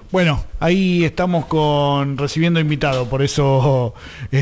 Bueno, ahí estamos recibiendo invitado, por eso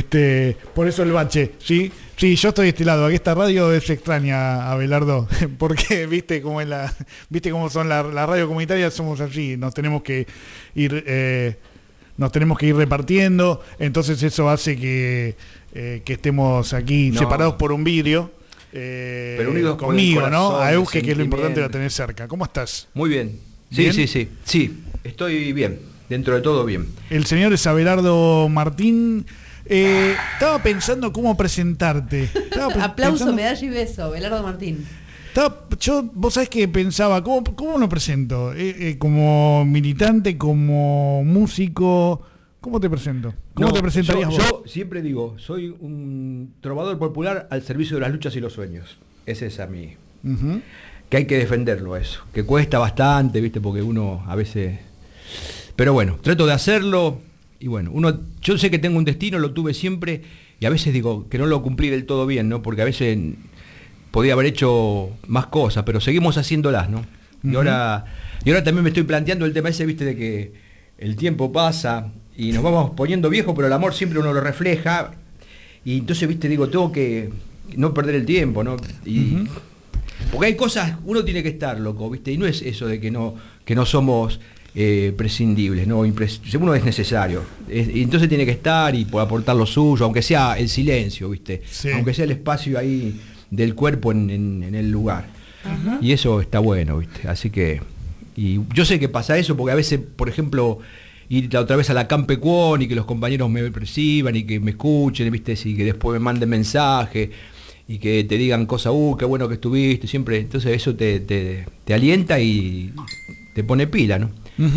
el bache, ¿sí? Sí, yo estoy de este lado. Aquí esta radio es extraña, Abelardo, porque viste cómo son las radios comunitarias, somos así, nos tenemos que ir repartiendo, entonces eso hace que estemos aquí separados por un vidrio. Pero unidos conmigo, con el ¿no? corazón, A Euge, que es lo importante, la tenés cerca. ¿Cómo estás? Muy bien. ¿Bien? Sí, estoy bien. Dentro de todo bien. El señor es Abelardo Martín. Estaba pensando cómo presentarte. Aplauso, medalla y beso, Abelardo Martín. Vos sabés que pensaba, ¿cómo lo presento? ¿Como militante, como músico? ¿Cómo te presento? ¿Cómo te presentarías vos? Yo siempre digo, soy un trovador popular al servicio de las luchas y los sueños. Ese es a mí. Uh-huh. Que hay que defenderlo eso. Que cuesta bastante, ¿viste? Porque uno a veces... Pero bueno, trato de hacerlo. Y bueno, yo sé que tengo un destino, lo tuve siempre. Y a veces digo que no lo cumplí del todo bien, ¿no? Porque a veces podía haber hecho más cosas, pero seguimos haciéndolas, ¿no? Uh-huh. Y ahora también me estoy planteando el tema ese, ¿viste? De que el tiempo pasa... Y nos vamos poniendo viejos, pero el amor siempre uno lo refleja. Y entonces, viste, digo, tengo que no perder el tiempo, ¿no? Y, uh-huh. Porque hay cosas, uno tiene que estar, loco, viste, y no es eso de que no somos prescindibles, ¿no? Uno es necesario. Y entonces tiene que estar y por aportar lo suyo, aunque sea el silencio, viste, sí. Aunque sea el espacio ahí del cuerpo en el lugar. Uh-huh. Y eso está bueno, viste. Así que, y yo sé que pasa eso, porque a veces, por ejemplo, ir otra vez a la Campecuón y que los compañeros me reciban y que me escuchen, ¿viste? Y que después me manden mensaje y que te digan cosas, qué bueno que estuviste, siempre. Entonces eso te alienta y te pone pila, ¿no?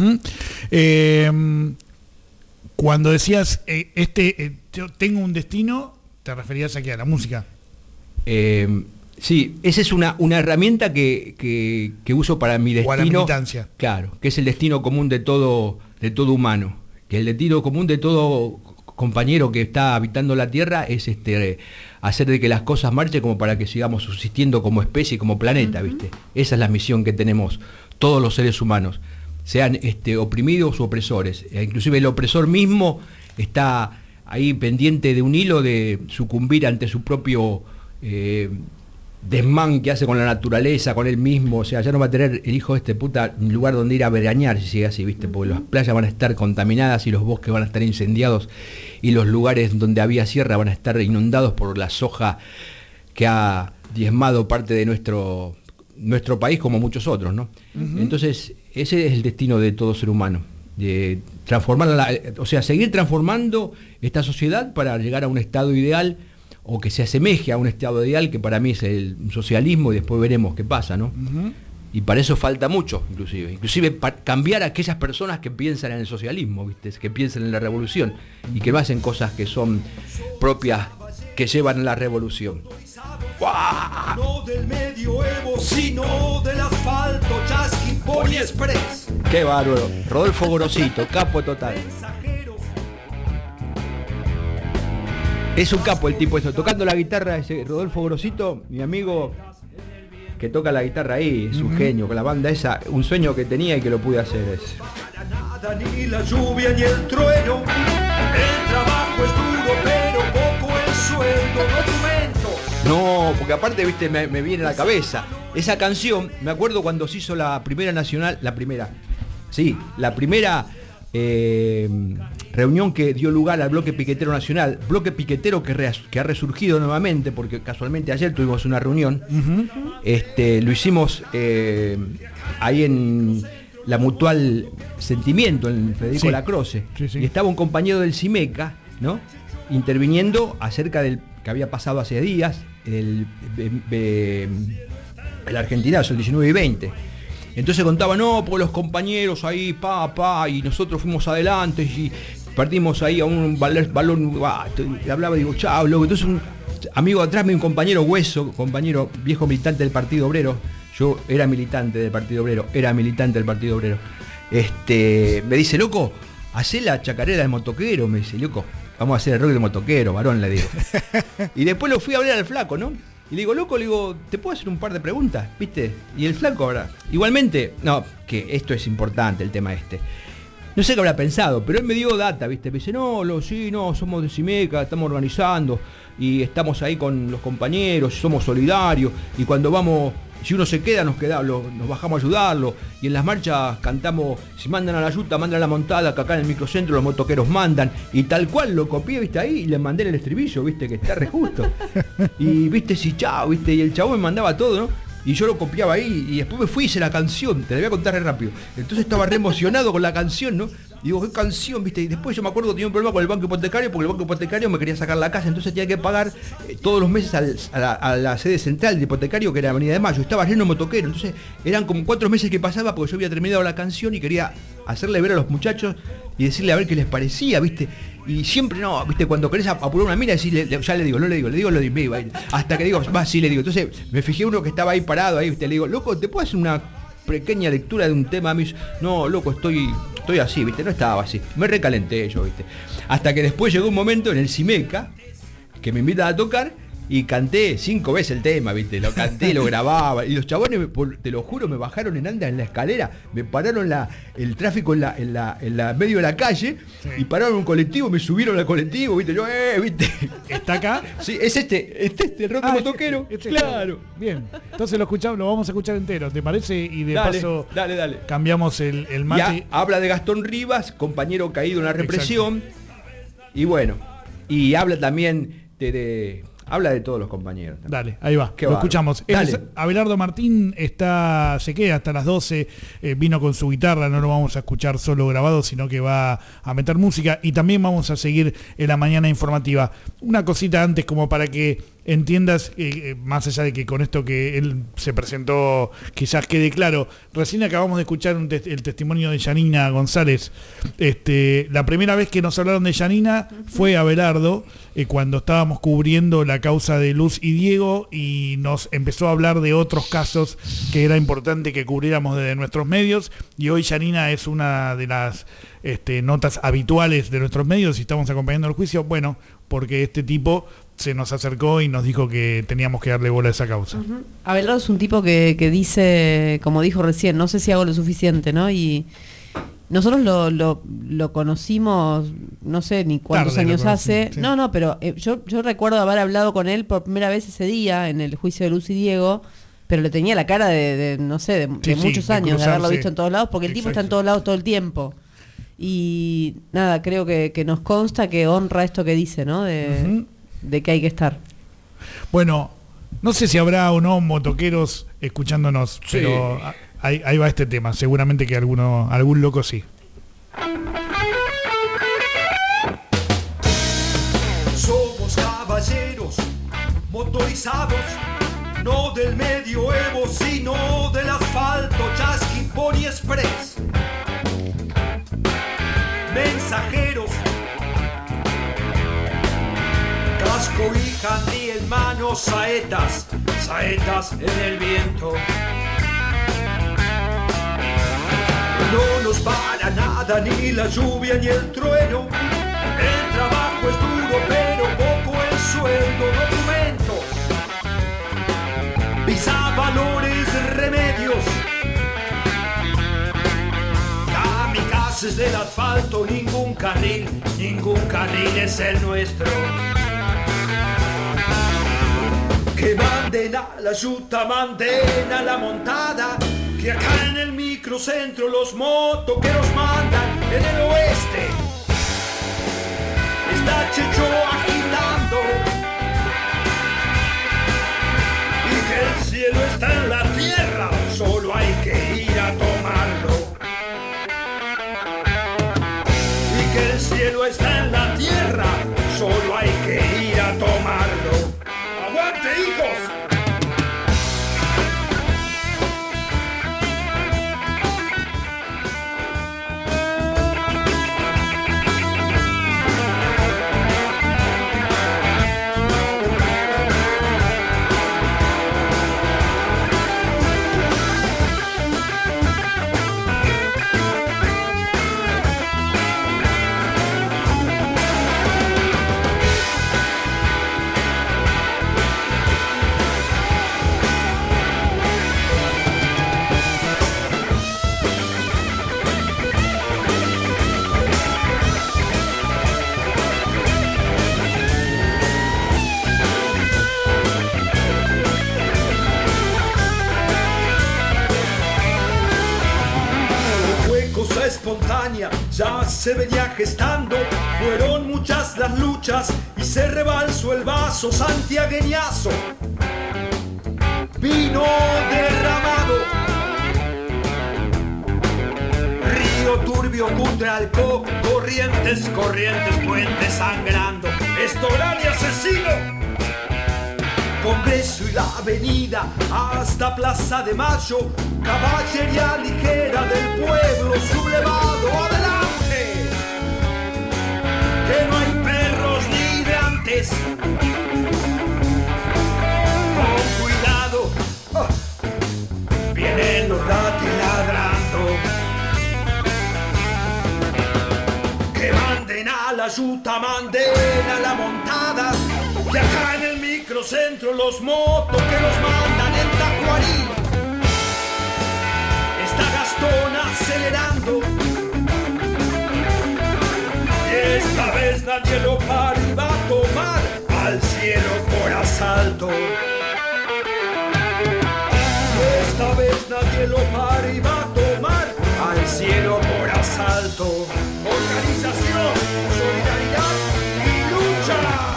Uh-huh. Cuando decías, yo tengo un destino, ¿te referías aquí a la música? Sí, esa es una herramienta que uso para mi destino. O a la militancia. Claro, que es el destino común de todo humano, que el destino común de todo compañero que está habitando la Tierra es hacer de que las cosas marchen como para que sigamos subsistiendo como especie, como planeta, uh-huh. ¿Viste? Esa es la misión que tenemos todos los seres humanos, sean oprimidos u opresores. Inclusive el opresor mismo está ahí pendiente de un hilo de sucumbir ante su propio desmán que hace con la naturaleza, con él mismo. O sea, ya no va a tener el hijo de puta un lugar donde ir a veranear si sigue así, ¿viste? Porque las playas van a estar contaminadas y los bosques van a estar incendiados y los lugares donde había sierra van a estar inundados por la soja que ha diezmado parte de nuestro país, como muchos otros, ¿no? Uh-huh. Entonces, ese es el destino de todo ser humano, de seguir transformando esta sociedad para llegar a un estado ideal, o que se asemeje a un estado ideal, que para mí es el socialismo, y después veremos qué pasa, ¿no? Uh-huh. Y para eso falta mucho, inclusive para cambiar a aquellas personas que piensan en el socialismo, ¿viste? Que piensan en la revolución, y que no hacen cosas que son propias, que llevan a la revolución. ¡Guau! No del medioevo, sino del asfalto, Chasqui Pony Express. ¡Qué bárbaro! Rodolfo Gorosito, capo total. Es un capo el tipo eso, tocando la guitarra, ese Rodolfo Gorosito, mi amigo que toca la guitarra ahí, es un genio, con la banda esa, un sueño que tenía y que lo pude hacer. Nada, ni la lluvia ni el trueno, el trabajo es duro, pero poco el sueldo, documentos. No, porque aparte, viste, me viene a la cabeza, esa canción, me acuerdo cuando se hizo la primera reunión que dio lugar al Bloque Piquetero Nacional, Bloque Piquetero que ha resurgido nuevamente, porque casualmente ayer tuvimos una reunión, uh-huh. Lo hicimos ahí en la Mutual Sentimiento, en Federico Lacroce, sí. Y estaba un compañero del CIMECA, ¿no? Interviniendo acerca del que había pasado hace días, el Argentinazo, el 19 y 20. Entonces contaba, porque los compañeros ahí, y nosotros fuimos adelante y partimos ahí a un balón, hablaba, digo, chao, loco. Entonces un amigo atrás, un compañero Hueso, compañero viejo militante del Partido Obrero, yo era militante del Partido Obrero, me dice, loco, hacé la chacarera del motoquero, me dice, loco, vamos a hacer el rock del motoquero, varón, le digo. Y después lo fui a hablar al flaco, ¿no? Y le digo, loco, ¿te puedo hacer un par de preguntas? ¿Viste? Y el flaco ahora, igualmente, que esto es importante, el tema este. No sé qué habrá pensado, pero él me dio data, ¿viste? Me dice, sí, somos de Simeca, estamos organizando y estamos ahí con los compañeros, somos solidarios y cuando vamos, si uno se queda, nos bajamos a ayudarlo y en las marchas cantamos, si mandan a la yuta, mandan a la montada, que acá en el microcentro los motoqueros mandan y tal cual lo copié, ¿viste? Ahí y le mandé en el estribillo, ¿viste? Que está re justo. Y, ¿viste? Sí, chao, ¿viste? Y el chabón me mandaba todo, ¿no? Y yo lo copiaba ahí y después me fui y hice la canción, te la voy a contar re rápido. Entonces estaba re emocionado con la canción, ¿no? Y digo, ¿qué canción, viste? Y después yo me acuerdo que tenía un problema con el banco hipotecario porque el banco hipotecario me quería sacar la casa, entonces tenía que pagar todos los meses a la sede central de hipotecario, que era Avenida de Mayo. Estaba lleno de motoqueros, entonces eran como 4 meses que pasaba porque yo había terminado la canción y quería hacerle ver a los muchachos y decirle a ver qué les parecía, ¿viste? Y siempre no, ¿viste? Cuando querés apurar una mina, decirle, ya le digo, no le digo, lo digo, hasta que digo, va, sí le digo. Entonces me fijé uno que estaba ahí parado, ahí, ¿viste? Le digo, loco, ¿te puedo hacer una pequeña lectura de un tema? A mí, no, loco, estoy así, ¿viste? No estaba así. Me recalenté yo, ¿viste? Hasta que después llegó un momento en el Simeca que me invitan a tocar y canté 5 veces el tema, ¿viste? Lo canté, lo grababa. Y los chabones, te lo juro, me bajaron en la escalera, me pararon el tráfico en la medio de la calle, sí. Y pararon un colectivo, me subieron al colectivo, ¿viste? Yo, ¿viste? ¿Está acá? Sí, es el rock motoquero. Claro. Bien. Entonces lo vamos a escuchar entero, ¿te parece? Y de paso dale. Cambiamos el mate. Ya habla de Gastón Rivas, compañero caído en la represión. Exacto. Y bueno, y habla también habla de todos los compañeros. Dale, ahí va, lo escuchamos. Abelardo Martín se queda hasta las 12, vino con su guitarra, no lo vamos a escuchar solo grabado, sino que va a meter música y también vamos a seguir en la mañana informativa. Una cosita antes como para que entiendas, más allá de que con esto que él se presentó quizás quede claro, recién acabamos de escuchar el testimonio de Yanina González. La primera vez que nos hablaron de Yanina fue Abelardo, cuando estábamos cubriendo la causa de Luz y Diego y nos empezó a hablar de otros casos que era importante que cubriéramos desde nuestros medios y hoy Yanina es una de las notas habituales de nuestros medios y estamos acompañando el juicio, bueno, porque este tipo se nos acercó y nos dijo que teníamos que darle bola a esa causa. Uh-huh. Abelardo es un tipo que dice, como dijo recién, no sé si hago lo suficiente, ¿no? Y nosotros lo conocimos, no sé ni cuántos años hace. Sí. No, pero yo recuerdo haber hablado con él por primera vez ese día en el juicio de Luz y Diego, pero le tenía la cara de muchos años, de haberlo visto en todos lados, porque el tipo está en todos lados todo el tiempo. Y nada, creo que nos consta que honra esto que dice, ¿no? De que hay que estar. Bueno, no sé si habrá o no motoqueros escuchándonos, sí. Pero ahí va este tema. Seguramente que algún loco sí. Somos caballeros motorizados, no del medioevo, sino del asfalto, Chasqui, Pony Express. Mensajeros, casco y handí en mano, saetas en el viento. No nos para nada, ni la lluvia ni el trueno. El trabajo es duro, pero poco el sueldo. Documentos, valores, remedios. Kamikazes del asfalto, ningún carril es el nuestro. Que manden a la yuta, manden a la montada, que acá en el microcentro los motoqueros mandan. En el oeste está Checho agitando, y que el cielo está en la tierra, solo hay que ir a tomarlo. Y que el cielo está en la tierra, solo hay que ir a tomarlo. ¡Aguante, hijos! causa espontánea ya se venía gestando. Fueron muchas las luchas y se rebalsó el vaso santiagueñazo. Vino derramado, río turbio, Cutralcó, corrientes, puentes sangrando, Estoril y asesino. Congreso y la avenida hasta Plaza de Mayo, caballería ligera del pueblo sublevado. ¡Adelante! Que no hay perros ni de antes. Con cuidado, vienen los ratis ladrando. Que manden a la yuta, manden a la montada. Que acá en el microcentro los motos que los mandan en Tacuarí. Está Gastón acelerando. Y esta vez nadie lo para y va a tomar al cielo por asalto. Y esta vez nadie lo para y va a tomar al cielo por asalto. Organización, solidaridad y lucha.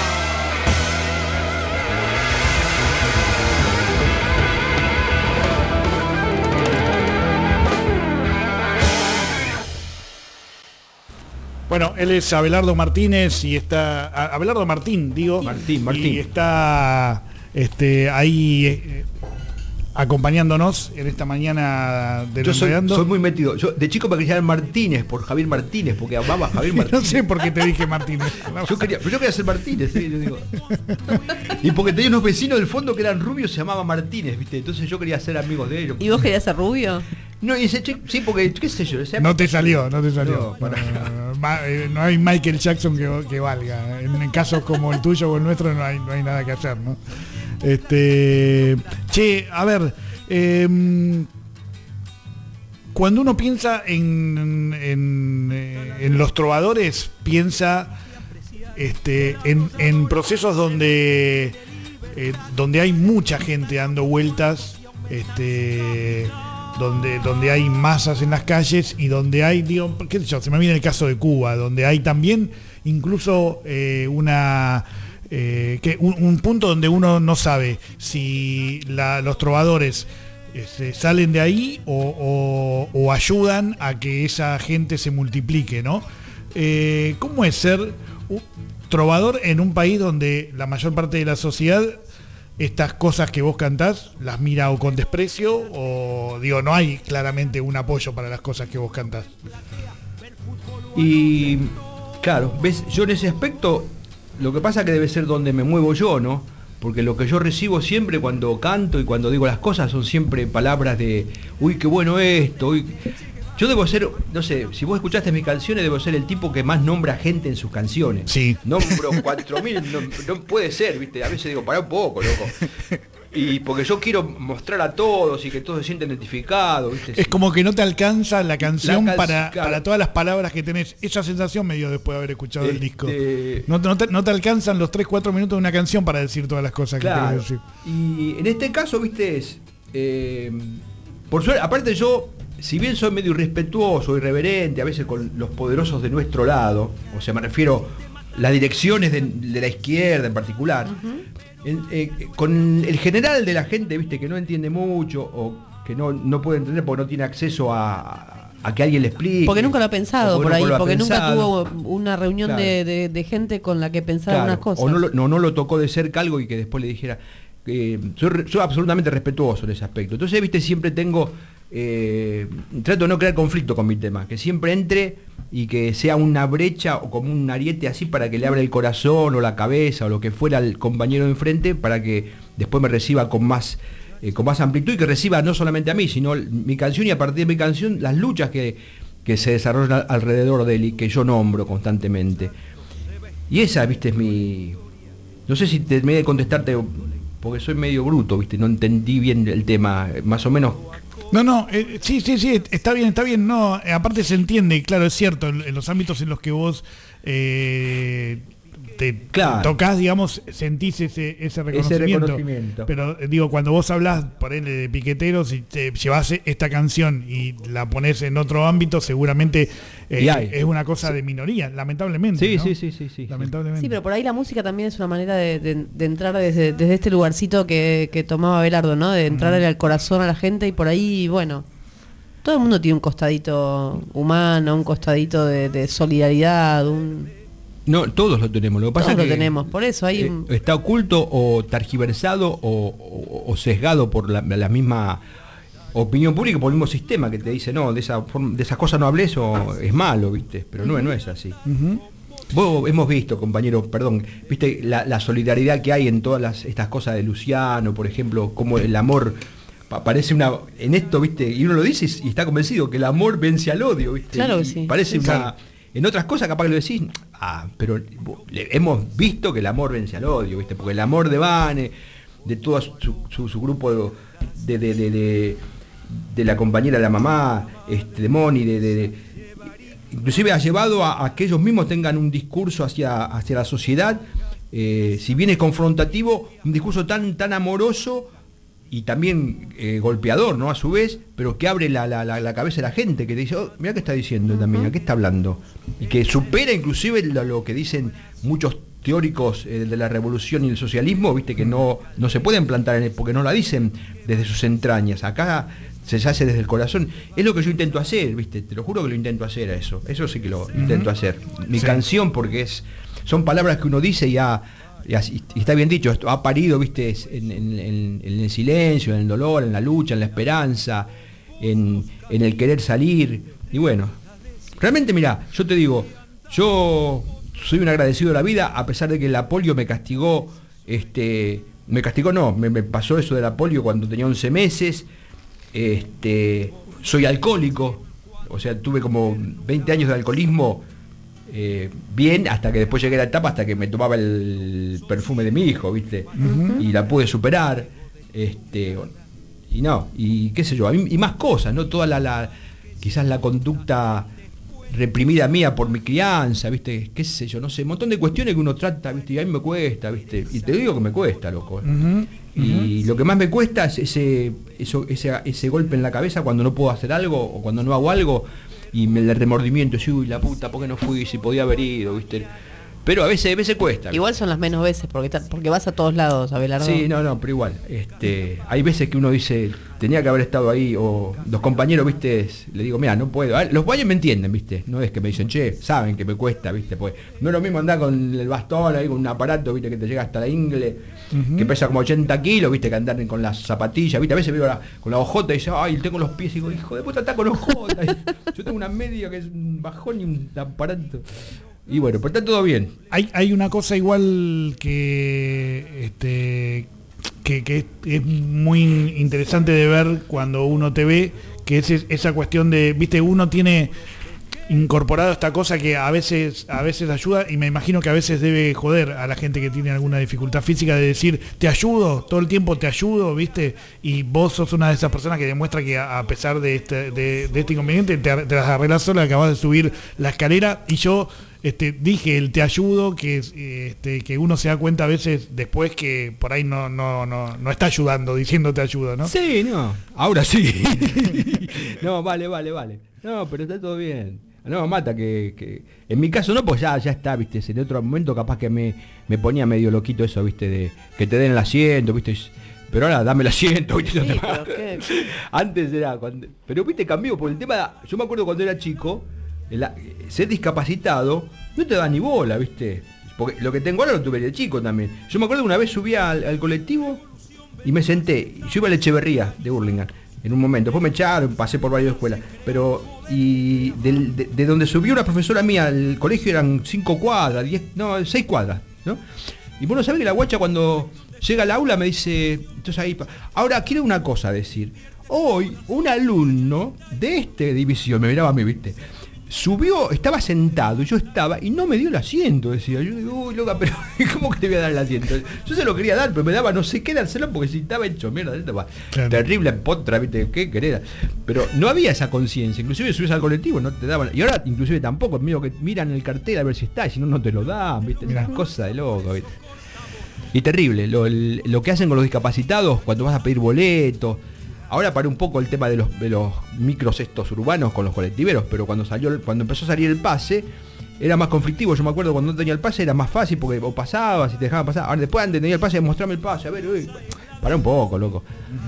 Bueno, él es Abelardo Martínez y está... Abelardo Martín, digo. Martín. Y está ahí acompañándonos en esta mañana de Yo soy muy metido. Yo de chico me quería llamar Martínez por Javier Martínez, porque amaba a Javier Martínez. No sé por qué te dije Martínez. Yo quería ser Martínez, ¿sí? Yo digo. Y porque tenía unos vecinos del fondo que eran rubios, se llamaba Martínez, ¿viste? Entonces yo quería ser amigos de ellos. ¿Y vos querías ser rubio? No, y ese sí, porque, qué sé yo. No te salió. No, no hay Michael Jackson que valga. En casos como el tuyo o el nuestro no hay nada que hacer, ¿no? Che, a ver, cuando uno piensa en los trovadores, piensa en procesos donde hay mucha gente dando vueltas, donde hay masas en las calles y donde hay, digo, qué sé yo, se me viene el caso de Cuba, donde hay también incluso un punto donde uno no sabe si los trovadores salen de ahí o ayudan a que esa gente se multiplique, ¿no? ¿Cómo es ser un trovador en un país donde la mayor parte de la sociedad estas cosas que vos cantás las mira o con desprecio o, digo, no hay claramente un apoyo para las cosas que vos cantás? Y claro, ves, yo en ese aspecto, lo que pasa que debe ser donde me muevo yo, ¿no? Porque lo que yo recibo siempre cuando canto y cuando digo las cosas son siempre palabras de, uy, qué bueno esto, uy. Yo debo ser, no sé, si vos escuchaste mis canciones, debo ser el tipo que más nombra gente en sus canciones. Sí. Nombro 4.000, no puede ser, ¿viste? A veces digo, pará un poco, loco. Y porque yo quiero mostrar a todos y que todos se sienten identificados, ¿viste? Es como que no te alcanza la canción claro, para todas las palabras que tenés. Esa sensación me dio después de haber escuchado el disco. No te alcanzan los 3-4 minutos de una canción para decir todas las cosas que querés decir. Y en este caso, ¿viste? Por suerte, aparte yo, si bien soy medio irrespetuoso, irreverente, a veces con los poderosos de nuestro lado, o sea, me refiero a las direcciones de la izquierda en particular, con el general de la gente, viste, que no entiende mucho o que no puede entender porque no tiene acceso a que alguien le explique. Porque nunca lo ha pensado por ahí, porque nunca tuvo una reunión, claro, de gente con la que pensaba, claro, unas cosas. O no lo tocó de cerca algo y que después le dijera. Soy absolutamente respetuoso en ese aspecto. Entonces, viste, siempre tengo... trato de no crear conflicto con mi tema, que siempre entre y que sea una brecha o como un ariete así para que le abra el corazón o la cabeza o lo que fuera al compañero de enfrente para que después me reciba con más amplitud y que reciba no solamente a mí, sino mi canción y a partir de mi canción las luchas que se desarrollan alrededor de él y que yo nombro constantemente. Y esa, viste, es mi... No sé si me de contestarte porque soy medio bruto, viste, no entendí bien el tema, más o menos... No, sí, está bien, no, aparte se entiende, claro, es cierto, en los ámbitos en los que vos tocás, digamos, sentís ese reconocimiento. Pero digo, cuando vos hablás por él de piqueteros y te llevás esta canción y la ponés en otro ámbito, seguramente es una cosa de minoría, lamentablemente. Sí, ¿no? sí. Lamentablemente. Sí, pero por ahí la música también es una manera de entrar desde este lugarcito que tomaba Abelardo, ¿no? De entrar al corazón a la gente, y por ahí, bueno, todo el mundo tiene un costadito humano, un costadito de solidaridad, No, todos lo tenemos. Lo que pasa es que tenemos, por eso hay está oculto o tergiversado o sesgado por la misma opinión pública, por el mismo sistema que te dice, no, de esas cosas no hables o es malo, ¿viste? Pero no es así. Vos hemos visto, compañero, perdón, viste la solidaridad que hay en todas estas cosas de Luciano, por ejemplo, como el amor parece en esto, viste, y uno lo dice y está convencido que el amor vence al odio, viste. Claro que sí. Parece en otras cosas capaz que lo decís, pero hemos visto que el amor vence al odio, viste, porque el amor de Vane, de todo su grupo de la compañera de la mamá, de Moni, inclusive ha llevado a que ellos mismos tengan un discurso hacia la sociedad, si bien es confrontativo, un discurso tan amoroso y también golpeador, ¿no? A su vez, pero que abre la cabeza de la gente, que te dice, oh, mira qué está diciendo también, ¿a qué está hablando? Y que supera inclusive lo que dicen muchos teóricos de la revolución y el socialismo, viste, que no se pueden plantar porque no la dicen desde sus entrañas. Acá se hace desde el corazón. Es lo que yo intento hacer, viste, te lo juro que lo intento hacer a eso. Eso sí que lo intento hacer. Mi canción, porque son palabras que uno dice y está bien dicho, esto ha parido, viste, en el silencio, en el dolor, en la lucha, en la esperanza, en el querer salir. Y bueno, realmente, mirá, yo te digo, yo soy un agradecido de la vida, a pesar de que la polio me castigó, me pasó eso de la polio cuando tenía 11 meses, soy alcohólico, o sea, tuve como 20 años de alcoholismo, bien, hasta que después llegué a la etapa hasta que me tomaba el perfume de mi hijo, ¿viste? Y la pude superar, y qué sé yo, y más cosas, ¿no? Toda quizás la conducta reprimida mía por mi crianza, ¿viste? Qué sé yo, no sé, un montón de cuestiones que uno trata, ¿viste? Y a mí me cuesta, ¿viste? Y te digo que me cuesta, loco. Y lo que más me cuesta es ese golpe en la cabeza cuando no puedo hacer algo o cuando no hago algo. Y el remordimiento, uy, la puta, ¿por qué no fui? Si podía haber ido, ¿viste? Pero a veces cuesta. Igual son las menos veces, porque vas a todos lados, Abelardo. Sí, no, pero igual. Hay veces que uno dice, tenía que haber estado ahí, o los compañeros, ¿viste? Le digo, mira, no puedo. Los guayos me entienden, ¿viste? No es que me dicen, che, saben que me cuesta, ¿viste? Pues no es lo mismo andar con el bastón ahí, con un aparato, ¿viste? Que te llega hasta la ingle, que pesa como 80 kilos, ¿viste? Que andar con las zapatillas, ¿viste? A veces veo con la ojota y dice, ay, tengo los pies, y digo, hijo de puta, está con ojota. Yo tengo una media que es un bajón y un aparato. Y bueno, pues está todo bien. Hay una cosa igual que es muy interesante de ver cuando uno te ve, que es esa cuestión de, viste, uno tiene incorporado esta cosa que a veces ayuda, y me imagino que a veces debe joder a la gente que tiene alguna dificultad física, de decir, te ayudo, todo el tiempo te ayudo, ¿viste? Y vos sos una de esas personas que demuestra que a pesar de este inconveniente te las arreglás sola, acabas de subir la escalera, y yo dije el te ayudo, que uno se da cuenta a veces después que por ahí no está ayudando, diciendo te ayudo, ¿no? Sí, no, ahora sí. No, vale. No, pero está todo bien. No, mata que en mi caso no, pues ya está, viste, en otro momento capaz que me ponía medio loquito eso, viste, de que te den el asiento, viste, pero ahora dame el asiento, viste. Sí, antes era pero viste, cambió por el tema, yo me acuerdo cuando era chico, ser discapacitado no te da ni bola, viste, porque lo que tengo ahora lo tuve de chico también. Yo me acuerdo que una vez subí al colectivo y me senté, yo iba a la Echeverría de Hurlingham en un momento, después me echaron, pasé por varias escuelas, pero y de donde subió una profesora mía al colegio eran 5 cuadras, 6 cuadras, ¿no? Y vos no sabés que la guacha cuando llega al aula me dice, entonces ahí, ahora quiero una cosa decir, hoy un alumno de esta división, me miraba a mí, viste, subió, estaba sentado, yo estaba, y no me dio el asiento, decía. Yo digo, uy, loca, pero ¿cómo que te voy a dar el asiento? Yo se lo quería dar, pero me daba no sé qué dárselo porque si estaba hecho mierda, claro. Terrible potra, ¿viste? ¿Qué querer? Pero no había esa conciencia, inclusive subías al colectivo, no te daban, y ahora inclusive tampoco, medio que miran el cartel a ver si está, y si no, no te lo dan, ¿viste? Unas cosas de loco, ¿viste? Y terrible, lo que hacen con los discapacitados cuando vas a pedir boletos. Ahora paré un poco el tema de los micros estos urbanos con los colectiveros, pero cuando empezó a salir el pase, era más conflictivo. Yo me acuerdo cuando no tenía el pase era más fácil porque o pasabas y te dejaban pasar. Ahora después antes tenía el pase, mostrame el pase, a ver, pará un poco, loco.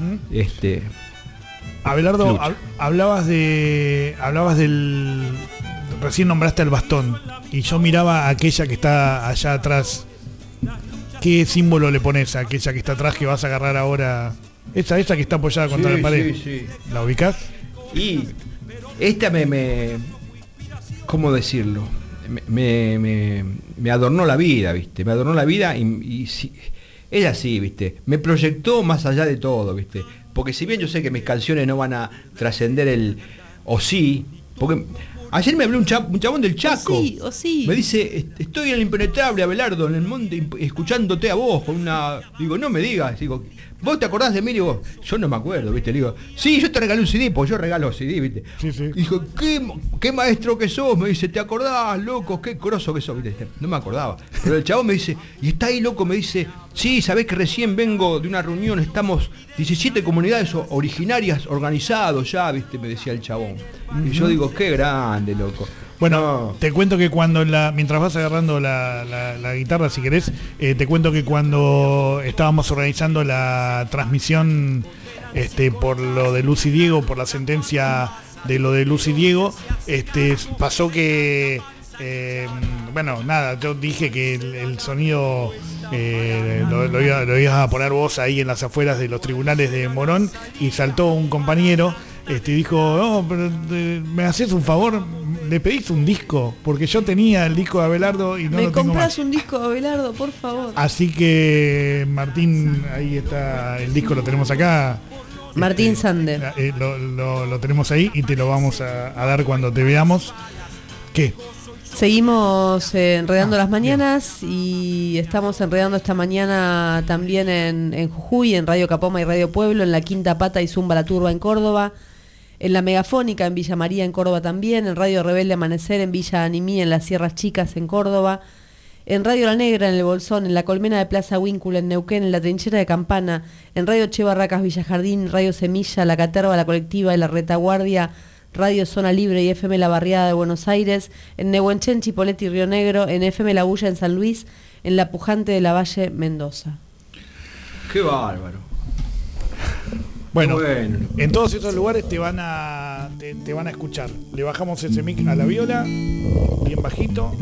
Abelardo, hablabas del... Recién nombraste el bastón y yo miraba a aquella que está allá atrás. ¿Qué símbolo le pones a aquella que está atrás que vas a agarrar ahora? Esa que está apoyada contra la pared. Sí. ¿La ubicás? Y esta ¿cómo decirlo? Me adornó la vida, ¿viste? Me adornó la vida y sí, es así, ¿viste? Me proyectó más allá de todo, ¿viste? Porque si bien yo sé que mis canciones no van a trascender o sí, porque ayer me habló un chabón del Chaco. O sí. Me dice, estoy en el impenetrable, Abelardo, en el monte, escuchándote a vos con una... Digo, no me digas, digo, ¿vos te acordás de mí? Digo, yo no me acuerdo, ¿viste? Le digo, sí, yo te regalé un CD, pues yo regalo CD, ¿viste? Sí. Dijo, ¿qué maestro que sos? Me dice, ¿te acordás, loco? Qué grosso que sos, ¿viste? No me acordaba. Pero el chabón me dice, y está ahí, loco, me dice, sí, sabés que recién vengo de una reunión, estamos 17 comunidades originarias organizados ya, ¿viste? Me decía el chabón. Y yo digo, qué grande, loco. Bueno, te cuento que mientras vas agarrando la guitarra, si querés, te cuento que cuando estábamos organizando la transmisión por lo de Luz y Diego, por la sentencia de lo de Luz y Diego, pasó que, yo dije que el sonido lo ibas a poner vos ahí en las afueras de los tribunales de Morón, y saltó un compañero. Dijo, no, pero me haces un favor, le pedís un disco, porque yo tenía el disco de Abelardo y no lo tengo más. ¿Me comprás un disco de Abelardo, por favor? Así que, Martín, ahí está, el disco lo tenemos acá. Martín Sander. Lo tenemos ahí y te lo vamos a dar cuando te veamos. ¿Qué? Seguimos enredando las mañanas, bien. Y estamos enredando esta mañana también en Jujuy, en Radio Capoma y Radio Pueblo, en la Quinta Pata y Zumba la Turba en Córdoba, en la Megafónica en Villa María en Córdoba también, en Radio Rebelde Amanecer en Villa Animí en las Sierras Chicas en Córdoba, en Radio La Negra en El Bolsón, en la Colmena de Plaza Huíncula en Neuquén, en la Trinchera de Campana, en Radio Che Barracas Villa Jardín, Radio Semilla, La Caterva, La Colectiva y La Retaguardia, Radio Zona Libre y FM La Barriada de Buenos Aires, en Nehuenchen, Chipolete y Río Negro, en FM La Bulla en San Luis, en La Pujante de la Valle, Mendoza. ¡Qué bárbaro! Bueno, en todos esos lugares te van a escuchar. Le bajamos ese mic a la viola, bien bajito.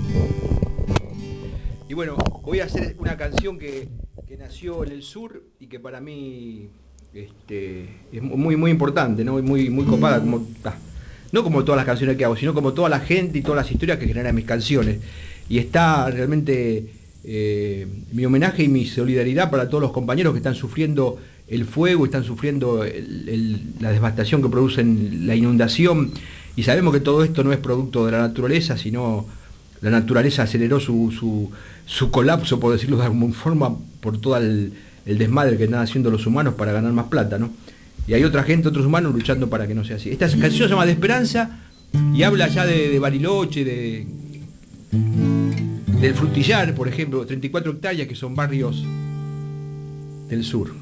Y bueno, voy a hacer una canción que nació en el sur y que para mí es muy muy importante, ¿no? Muy copada, no como todas las canciones que hago, sino como toda la gente y todas las historias que generan mis canciones. Y está realmente mi homenaje y mi solidaridad para todos los compañeros que están sufriendo el fuego, están sufriendo la devastación que producen la inundación, y sabemos que todo esto no es producto de la naturaleza, sino la naturaleza aceleró su colapso, por decirlo de alguna forma, por todo el desmadre que están haciendo los humanos para ganar más plata, ¿no? Y hay otra gente, otros humanos luchando para que no sea así. Esta canción se llama De Esperanza y habla ya de Bariloche, del Frutillar, por ejemplo, 34 hectáreas, que son barrios del sur.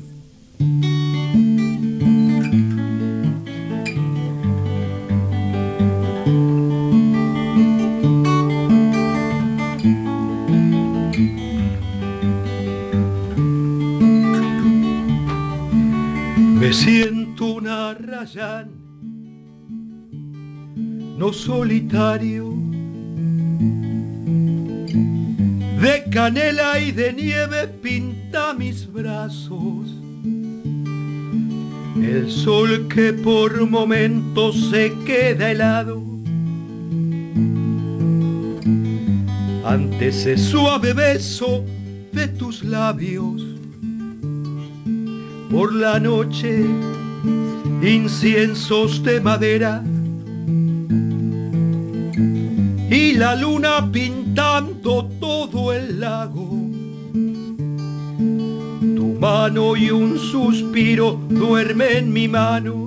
Me siento un arrayán, no solitario, de canela y de nieve pinta mis brazos. El sol que por momentos se queda helado ante ese suave beso de tus labios. Por la noche, inciensos de madera y la luna pintando todo el lago. Tu mano y un suspiro duerme en mi mano,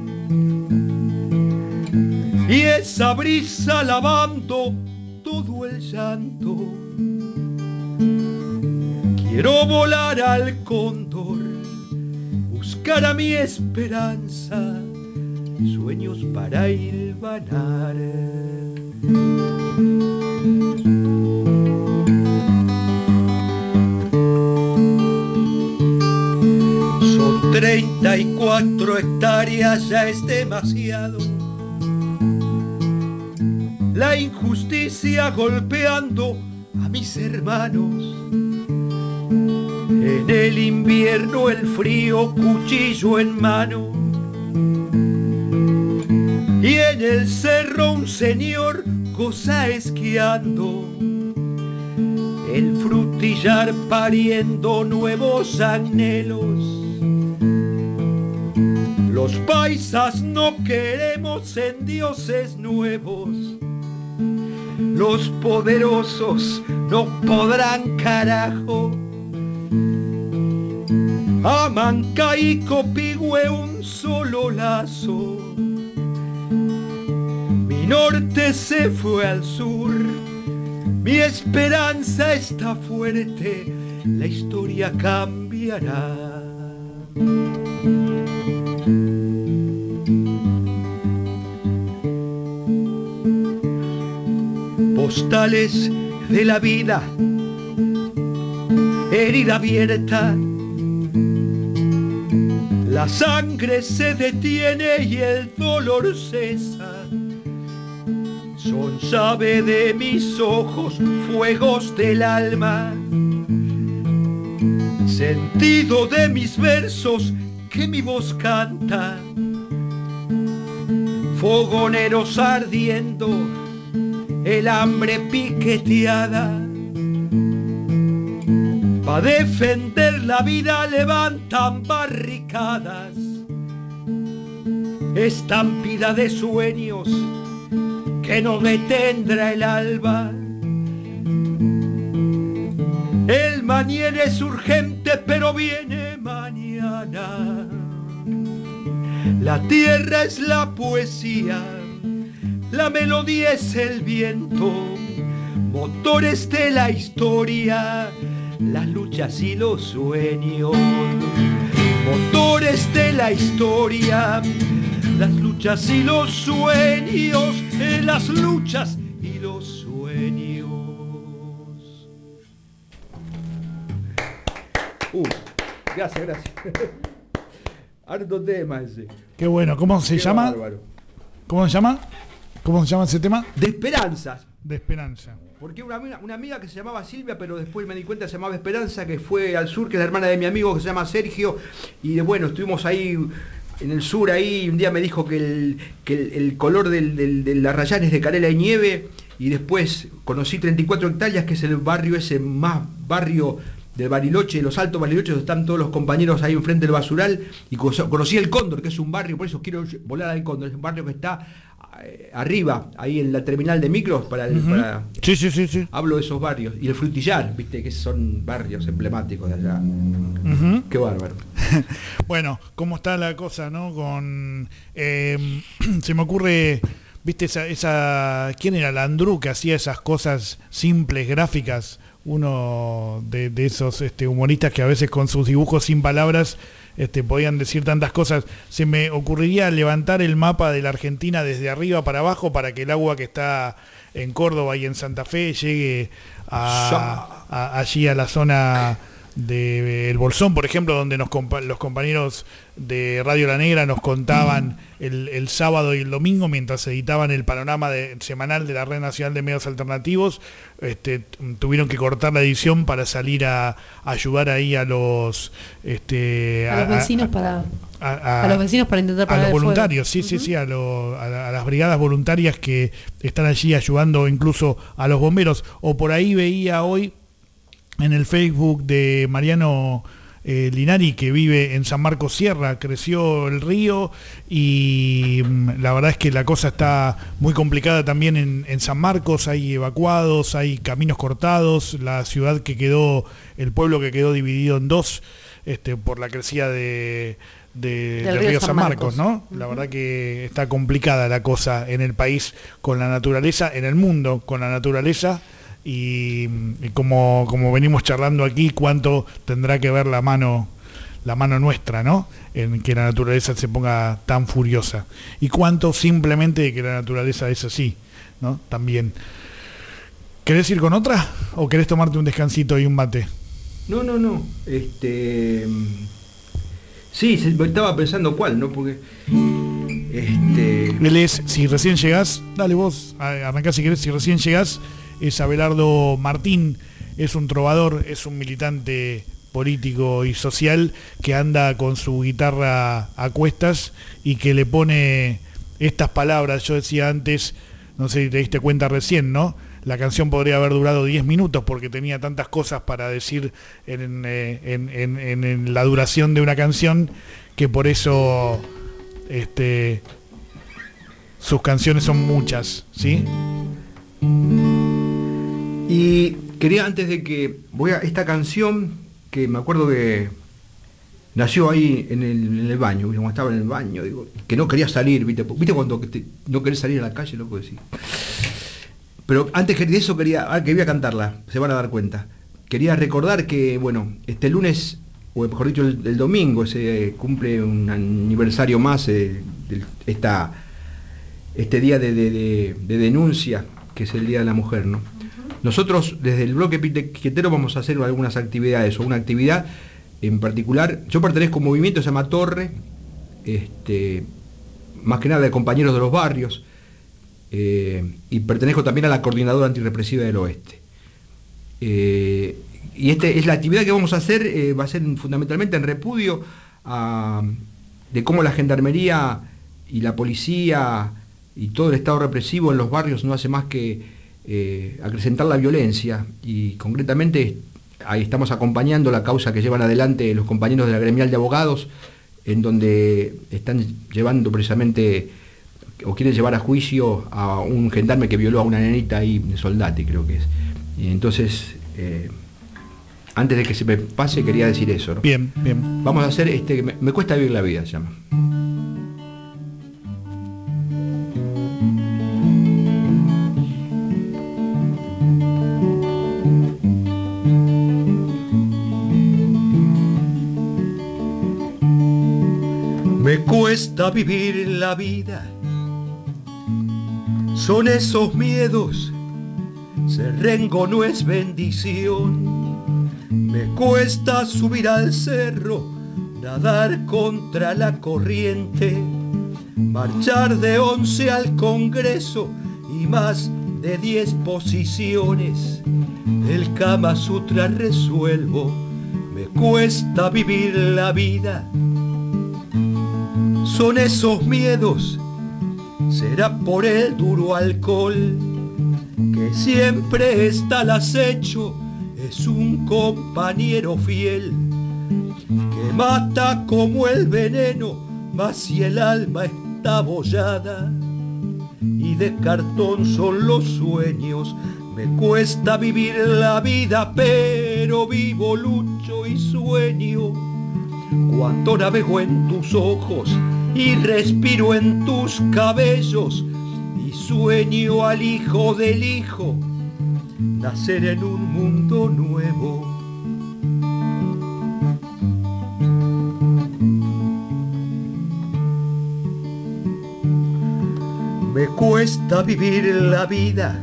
y esa brisa lavando todo el llanto. Quiero volar al cóndor, buscar a mi esperanza, sueños para hilvanar. Son 34 hectáreas, ya es demasiado. La injusticia golpeando a mis hermanos. En el invierno el frío, cuchillo en mano. Y en el cerro un señor goza esquiando. El frutillar pariendo nuevos anhelos. Los paisas no queremos en dioses nuevos. Los poderosos no podrán carajo. Amanca y Copihue un solo lazo. Mi norte se fue al sur, mi esperanza está fuerte, la historia cambiará. Postales de la vida, herida abierta. La sangre se detiene y el dolor cesa. Son llave de mis ojos, fuegos del alma. Sentido de mis versos que mi voz canta. Fogoneros ardiendo, el hambre piqueteada. Pa' defender la vida levantan barricadas. Estampida de sueños que no detendrá el alba. El mañana es urgente, pero viene mañana. La tierra es la poesía, la melodía es el viento, motores de la historia, las luchas y los sueños. Motores de la historia, las luchas y los sueños, las luchas y los sueños. Gracias. Harto tema ese. Qué bueno, ¿cómo se llama? Bárbaro. ¿Cómo se llama? ¿Cómo se llama ese tema? De esperanzas. De esperanza. Porque una amiga que se llamaba Silvia, pero después me di cuenta que se llamaba Esperanza, que fue al sur, que es la hermana de mi amigo que se llama Sergio, y bueno, estuvimos ahí en el sur, ahí un día me dijo que el color de la Arrayán es de canela y nieve, y después conocí 34 hectáreas, que es el barrio ese más barrio del Bariloche, los Altos Bariloches, donde están todos los compañeros ahí enfrente del basural, y conocí el Cóndor, que es un barrio, por eso quiero volar al Cóndor, es un barrio que está arriba, ahí en la terminal de micros para Sí. Hablo de esos barrios. Y el Frutillar, viste, que son barrios emblemáticos de allá. Qué bárbaro. Bueno, ¿cómo está la cosa, no? Con se me ocurre, viste, esa ¿quién era? Landru, que hacía esas cosas simples, gráficas. Uno de esos humoristas que a veces con sus dibujos sin palabras podían decir tantas cosas. Se me ocurriría levantar el mapa de la Argentina desde arriba para abajo para que el agua que está en Córdoba y en Santa Fe llegue allí a la zona del Bolsón, por ejemplo, donde los compañeros de Radio La Negra nos contaban el sábado y el domingo, mientras editaban el panorama semanal de la Red Nacional de Medios Alternativos. Tuvieron que cortar la edición para salir a ayudar ahí a los vecinos a los vecinos para intentar parar a los el voluntarios, fuego. sí, a las brigadas voluntarias que están allí ayudando incluso a los bomberos. O por ahí veía hoy en el Facebook de Mariano Linari, que vive en San Marcos Sierra. Creció el río y la verdad es que la cosa está muy complicada también en San Marcos. Hay evacuados, hay caminos cortados, la ciudad que quedó, el pueblo que quedó dividido en dos por la crecida del río San Marcos, ¿no? La verdad que está complicada la cosa en el país con la naturaleza, en el mundo con la naturaleza. Y como venimos charlando aquí, cuánto tendrá que ver la mano nuestra, ¿no? En que la naturaleza se ponga tan furiosa. Y cuánto simplemente de que la naturaleza es así, ¿no? También. ¿Querés ir con otra? ¿O querés tomarte un descansito y un mate? No. Sí, estaba pensando cuál, ¿no? Porque él es, si recién llegás, dale vos, arrancá si querés, si recién llegás, es Abelardo Martín, es un trovador, es un militante político y social que anda con su guitarra a cuestas y que le pone estas palabras. Yo decía antes, no sé si te diste cuenta recién, ¿no? La canción podría haber durado 10 minutos porque tenía tantas cosas para decir en la duración de una canción, que por eso sus canciones son muchas, ¿sí? Y quería, antes de que voy a esta canción, que me acuerdo que nació ahí en el baño, cuando estaba en el baño, digo, que no quería salir, ¿viste cuando no querés salir a la calle, loco? Decir. Pero antes de eso que voy a cantarla, se van a dar cuenta. Quería recordar que, bueno, este lunes, o mejor dicho, el domingo, se cumple un aniversario más de este día de denuncia, que es el Día de la Mujer, ¿no? Nosotros, desde el bloque piquetero, vamos a hacer algunas actividades, o una actividad en particular. Yo pertenezco a un movimiento que se llama Torre, más que nada de compañeros de los barrios, y pertenezco también a la Coordinadora Antirrepresiva del Oeste. Y es la actividad que vamos a hacer, va a ser fundamentalmente en repudio de cómo la gendarmería y la policía y todo el estado represivo en los barrios no hace más que acrecentar la violencia, y concretamente ahí estamos acompañando la causa que llevan adelante los compañeros de la gremial de abogados, en donde están llevando precisamente, o quieren llevar a juicio a un gendarme que violó a una nenita ahí de Soldati, creo que es. Y entonces, antes de que se me pase, quería decir eso, ¿no? Bien. Vamos a hacer me cuesta vivir la vida, se llama. Me cuesta vivir la vida, son esos miedos, ser rengo no es bendición. Me cuesta subir al cerro, nadar contra la corriente, marchar de 11 al Congreso y más de 10 posiciones. El Kama Sutra resuelvo, me cuesta vivir la vida. Son esos miedos, será por el duro alcohol, que siempre está al acecho, es un compañero fiel, que mata como el veneno, mas si el alma está abollada, y de cartón son los sueños. Me cuesta vivir la vida, pero vivo, lucho y sueño. Cuando navego en tus ojos y respiro en tus cabellos, y sueño al hijo del hijo, nacer en un mundo nuevo. Me cuesta vivir la vida,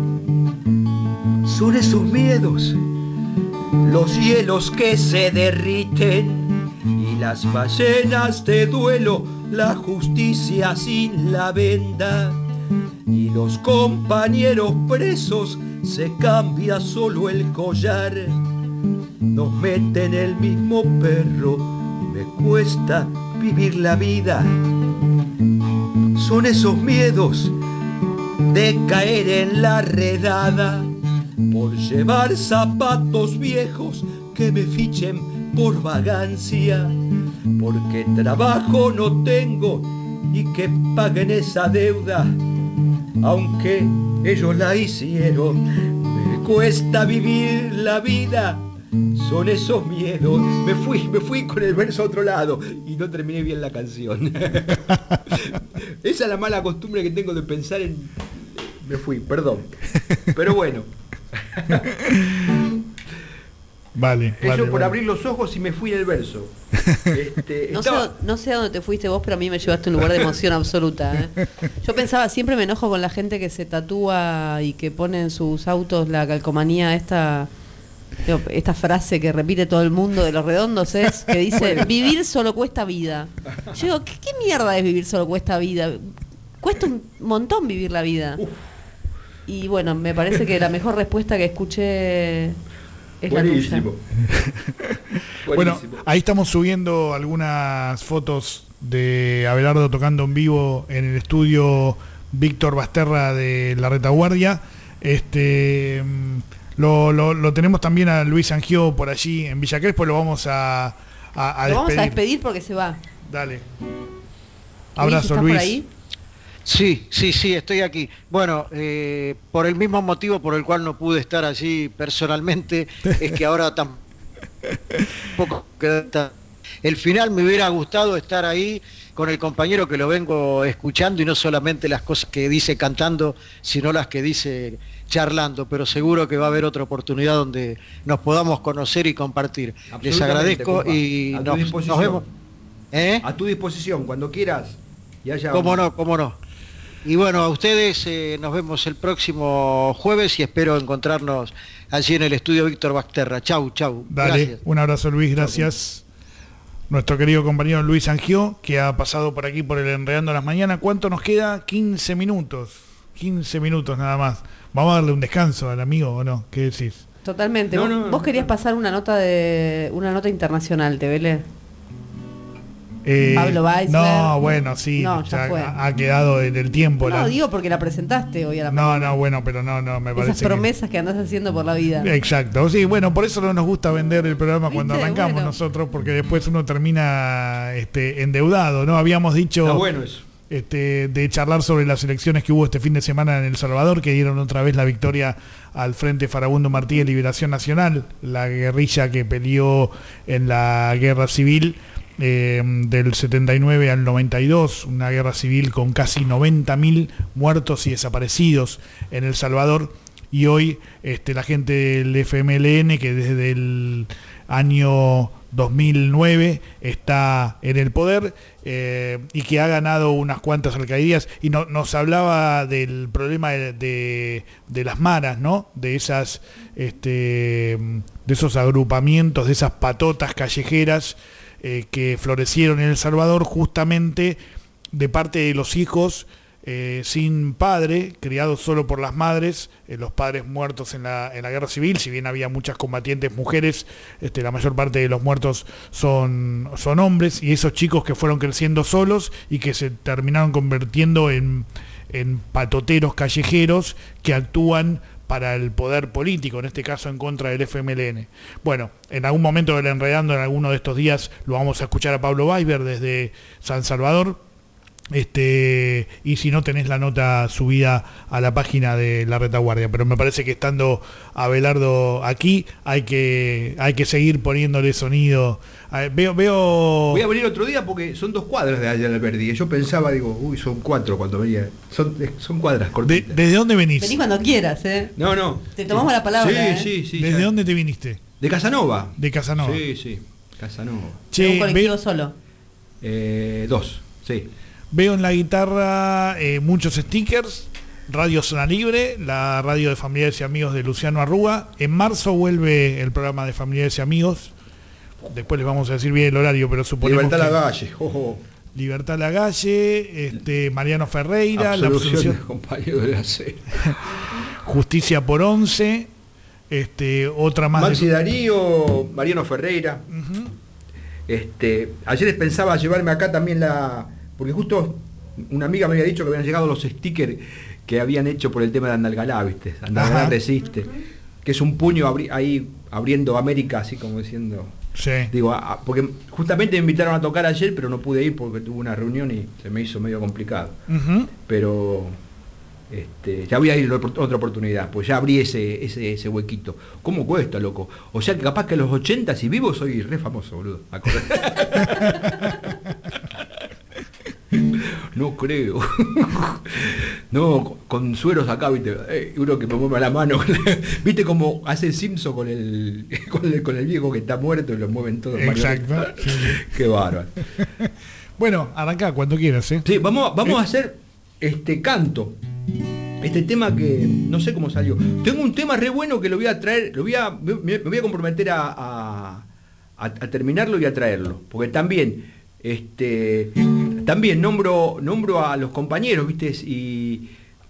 son esos miedos, los hielos que se derriten y las ballenas de duelo, la justicia sin la venda, y los compañeros presos se cambia solo el collar, nos meten el mismo perro. Me cuesta vivir la vida, son esos miedos de caer en la redada por llevar zapatos viejos que me fichen por vagancia, porque trabajo no tengo y que paguen esa deuda, aunque ellos la hicieron. Me cuesta vivir la vida, son esos miedos. Me fui con el verso a otro lado y no terminé bien la canción. Esa es la mala costumbre que tengo de pensar en... Me fui, perdón. Pero bueno. Vale. Eso por abrir los ojos y me fui en el verso. No sé a dónde te fuiste vos, pero a mí me llevaste a un lugar de emoción absoluta. Yo pensaba, siempre me enojo con la gente que se tatúa y que pone en sus autos la calcomanía esta frase que repite todo el mundo de Los Redondos, es que dice, vivir solo cuesta vida. Yo digo, ¿qué mierda es vivir solo cuesta vida? Cuesta un montón vivir la vida. Y bueno, me parece que la mejor respuesta que escuché es buenísimo. Bueno, ahí estamos subiendo algunas fotos de Abelardo tocando en vivo en el estudio Víctor Basterra de La Retaguardia. Lo tenemos también a Luis Angió por allí en Villa Crespo, lo vamos a despedir. Lo vamos a despedir porque se va. Dale. Abrazo, Luis. Luis. ¿Por ahí? Sí, estoy aquí. Bueno, por el mismo motivo por el cual no pude estar allí personalmente, es que ahora tampoco queda. El final me hubiera gustado estar ahí con el compañero que lo vengo escuchando y no solamente las cosas que dice cantando, sino las que dice charlando, pero seguro que va a haber otra oportunidad donde nos podamos conocer y compartir. Les agradezco, compa, y nos vemos. A tu disposición, cuando quieras. Cómo no. Y bueno, a ustedes nos vemos el próximo jueves y espero encontrarnos allí en el estudio Víctor Basterra. Chau. Dale, gracias. Un abrazo, Luis, gracias. Nuestro querido compañero Luis Angió, que ha pasado por aquí por el Enredando las Mañanas. ¿Cuánto nos queda? 15 minutos. 15 minutos nada más. Vamos a darle un descanso al amigo, ¿o no? ¿Qué decís? Totalmente. ¿Vos querías pasar una nota internacional, ¿te velé? Pablo Weisler. No, bueno, sí, no, ya ha quedado en el tiempo. No, digo porque la presentaste hoy a la mañana. No, bueno, pero no, me parece. Esas promesas que andás haciendo por la vida. Exacto, sí, bueno, por eso no nos gusta vender el programa cuando arrancamos nosotros, porque después uno termina endeudado, ¿no? Habíamos dicho... Está bueno eso. De charlar sobre las elecciones que hubo este fin de semana en El Salvador, que dieron otra vez la victoria al Frente Farabundo Martí de Liberación Nacional, la guerrilla que peleó en la guerra civil del 79 al 92, una guerra civil con casi 90.000 muertos y desaparecidos en El Salvador. Y hoy la gente del FMLN, que desde el año 2009 está en el poder y que ha ganado unas cuantas alcaldías, y nos hablaba del problema de las maras, ¿no? De esas de esos agrupamientos, de esas patotas callejeras que florecieron en El Salvador justamente de parte de los hijos sin padre, criados solo por las madres, los padres muertos en la guerra civil. Si bien había muchas combatientes mujeres, la mayor parte de los muertos son hombres, y esos chicos que fueron creciendo solos y que se terminaron convirtiendo en patoteros callejeros que actúan para el poder político, en este caso en contra del FMLN. Bueno, en algún momento del Enredando, en alguno de estos días, lo vamos a escuchar a Pablo Weisler desde San Salvador. Y si no, tenés la nota subida a la página de La Retaguardia, pero me parece que estando Abelardo aquí hay que seguir poniéndole sonido. Voy a venir otro día porque son 2 cuadras de allá del Verdi. Yo pensaba, son 4 cuando venía. Son cuadras cortitas. ¿Desde dónde venís? Venís cuando quieras, No. Te tomamos la palabra. Sí. ¿Desde dónde te viniste? De Casanova. De Casanova. Sí, Casanova. ¿Un colectivo solo? 2, sí. Veo en la guitarra muchos stickers. Radio Zona Libre, la radio de Familiares y Amigos de Luciano Arruga. En marzo vuelve el programa de Familiares y Amigos. Después les vamos a decir bien el horario, pero suponemos Libertad que... Lagalle. Libertad Lagalle, Mariano Ferreira, absolución, compañero de la C. Justicia por 11, otra más. Maxi Darío, Mariano Ferreira. Ayer pensaba llevarme acá también porque justo una amiga me había dicho que habían llegado los stickers que habían hecho por el tema de Andalgalá, ¿viste? Andalgalá resiste, que es un puño ahí abriendo América, así como diciendo... Sí. Digo, porque justamente me invitaron a tocar ayer, pero no pude ir porque tuve una reunión y se me hizo medio complicado. Pero ya voy a ir otra oportunidad, pues ya abrí ese huequito. ¿Cómo cuesta, loco? O sea, que capaz que a los 80, si vivo, soy re famoso, boludo. No creo. No, con sueros acá, viste, uno que me mueve la mano. ¿Viste cómo hace Simpson con el viejo que está muerto y lo mueven todos? Exacto. Sí. Qué bárbaro. Bueno, arranca cuando quieras, ¿eh? Sí, vamos a hacer canto. Este tema que no sé cómo salió. Tengo un tema re bueno que lo voy a traer, me voy a comprometer a terminarlo y a traerlo. Porque también nombro a los compañeros, ¿viste? Y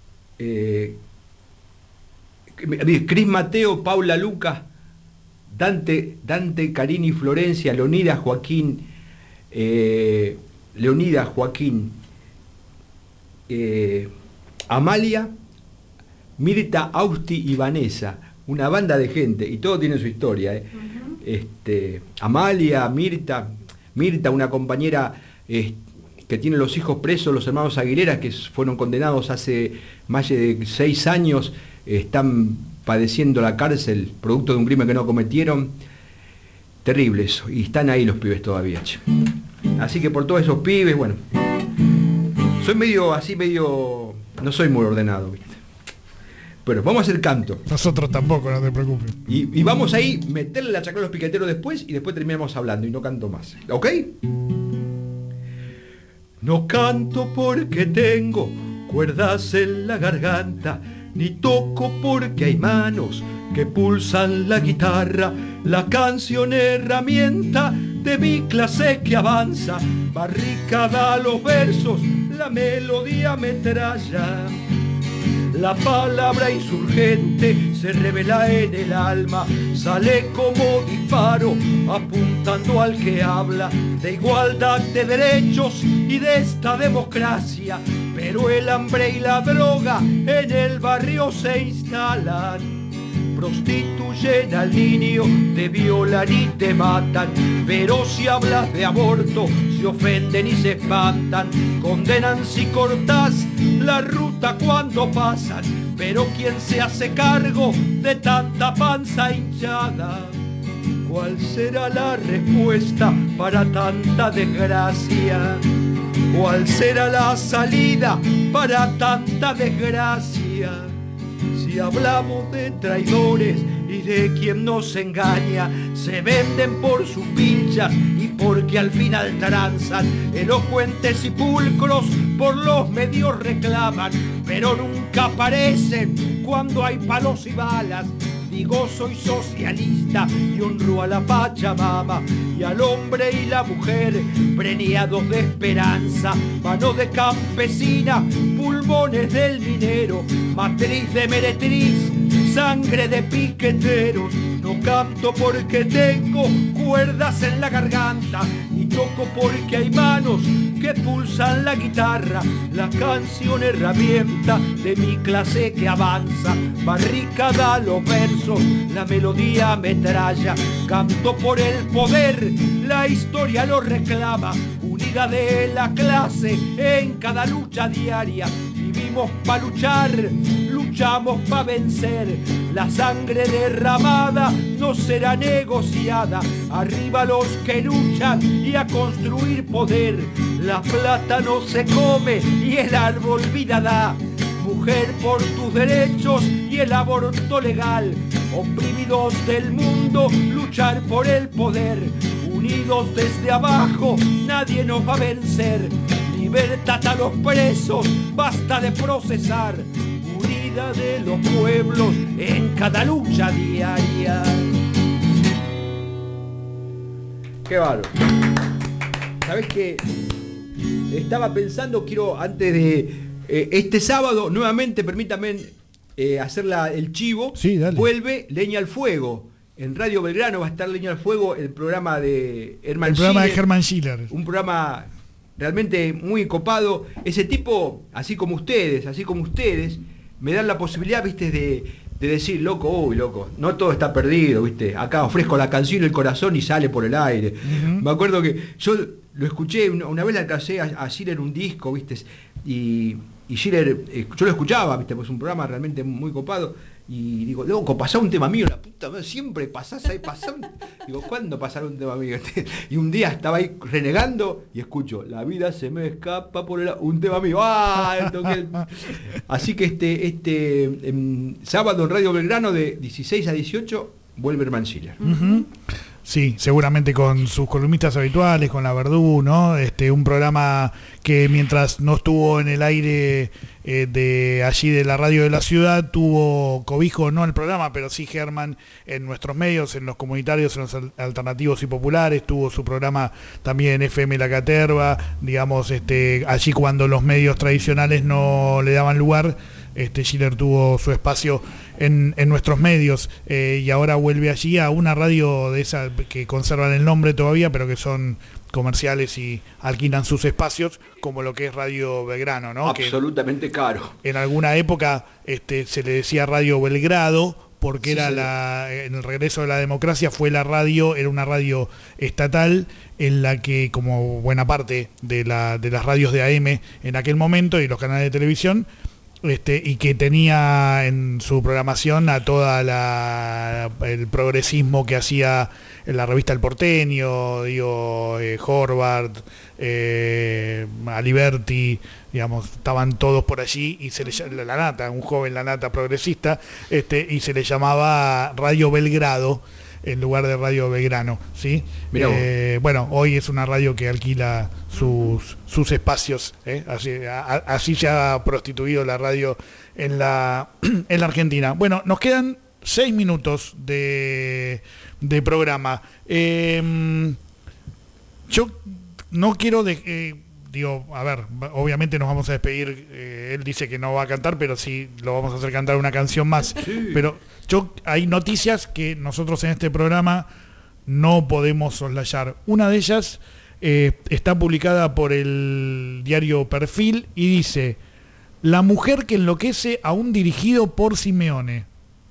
Cris Mateo, Paula Lucas, Dante Carini, Florencia, Leonida Joaquín, Amalia, Mirta, Austi y Vanessa, una banda de gente, y todo tiene su historia. Amalia, Mirta, una compañera que tiene los hijos presos, los hermanos Aguilera, que fueron condenados hace más de 6 años, están padeciendo la cárcel, producto de un crimen que no cometieron. Terrible eso, y están ahí los pibes todavía, che. Así que por todos esos pibes, bueno, soy medio, no soy muy ordenado, ¿viste? Pero vamos a hacer canto. Nosotros tampoco, no te preocupes. Y vamos ahí, meterle la chacra a los piqueteros después, y después terminamos hablando y no canto más. ¿Ok? No canto porque tengo cuerdas en la garganta, ni toco porque hay manos que pulsan la guitarra. La canción herramienta de mi clase que avanza, barricada a los versos, la melodía metralla. La palabra insurgente se revela en el alma, sale como disparo, apuntando al que habla de igualdad de derechos y de esta democracia. Pero el hambre y la droga en el barrio se instalan. Prostituyen al niño, te violan y te matan, pero si hablas de aborto se ofenden y se espantan. Condenan si cortás la ruta cuando pasan, pero ¿quién se hace cargo de tanta panza hinchada? ¿Cuál será la respuesta para tanta desgracia? ¿Cuál será la salida para tanta desgracia? Si hablamos de traidores y de quien nos engaña, se venden por sus pinchas y porque al final tranzan. Elocuentes y pulcros por los medios reclaman, pero nunca aparecen cuando hay palos y balas. Digo, soy socialista y honro a la Pachamama y al hombre y la mujer, preñados de esperanza, mano de campesina, pulmones del minero, matriz de meretriz, sangre de piqueteros. No canto porque tengo cuerdas en la garganta, y toco porque hay manos que pulsan la guitarra. La canción herramienta de mi clase que avanza, barricada a los versos, la melodía metralla. Canto por el poder, la historia lo reclama, unida de la clase en cada lucha diaria. Vivimos pa' luchar, luchamos pa' vencer. La sangre derramada no será negociada. Arriba los que luchan y a construir poder. La plata no se come y el árbol vida da. Mujer, por tus derechos y el aborto legal. Oprimidos del mundo, luchar por el poder. Unidos desde abajo, nadie nos va a vencer. Libertad a los presos, basta de procesar. Unida de los pueblos en cada lucha diaria. Qué bárbaro. ¿Sabés qué? Estaba pensando, quiero antes de este sábado, nuevamente, permítame hacer el chivo. Sí, dale. Vuelve Leña al Fuego. En Radio Belgrano va a estar Leña al Fuego, el programa de Herman Schiller. Un programa realmente muy copado. Ese tipo, así como ustedes, me dan la posibilidad, viste, de de decir, loco, no todo está perdido, ¿viste? Acá ofrezco la canción y el corazón y sale por el aire. Me acuerdo que yo lo escuché, una vez le alcancé a Schiller un disco, ¿viste? Y Schiller, yo lo escuchaba, ¿viste? Pues un programa realmente muy copado. Y digo, loco, pasá un tema mío, la puta madre, siempre pasás ahí, Digo, ¿cuándo pasará un tema mío? Y un día estaba ahí renegando y escucho, la vida se me escapa por un tema mío. ¡Ah! Así que sábado en Radio Belgrano de 16 a 18 vuelve Herman Schiller. Sí, seguramente con sus columnistas habituales, con la Verdú, ¿no? Un programa que mientras no estuvo en el aire de allí de la radio de la ciudad, tuvo cobijo, no el programa, pero sí Germán en nuestros medios, en los comunitarios, en los alternativos y populares, tuvo su programa también en FM La Caterva, digamos, allí cuando los medios tradicionales no le daban lugar, Schiller tuvo su espacio en nuestros medios, y ahora vuelve allí a una radio de esas que conservan el nombre todavía, pero que son comerciales y alquilan sus espacios, como lo que es Radio Belgrano, ¿no? Absolutamente caro. En alguna época se le decía Radio Belgrado, porque era en el regreso de la democracia era una radio estatal en la que, como buena parte de las radios de AM en aquel momento y los canales de televisión, y que tenía en su programación a toda el progresismo que hacía en la revista El Porteño, Horvath, Aliberti, digamos, estaban todos por allí, y se le La Nata, un joven La Nata progresista, y se le llamaba Radio Belgrado en lugar de Radio Belgrano, ¿sí? Bueno, hoy es una radio que alquila sus espacios, así se ha prostituido la radio en la Argentina. Bueno, nos quedan 6 minutos de programa. Yo no quiero a ver, obviamente nos vamos a despedir, él dice que no va a cantar, pero sí lo vamos a hacer cantar una canción más. Sí. Pero hay noticias que nosotros en este programa no podemos soslayar. Una de ellas está publicada por el diario Perfil y dice: la mujer que enloquece a un dirigido por Simeone.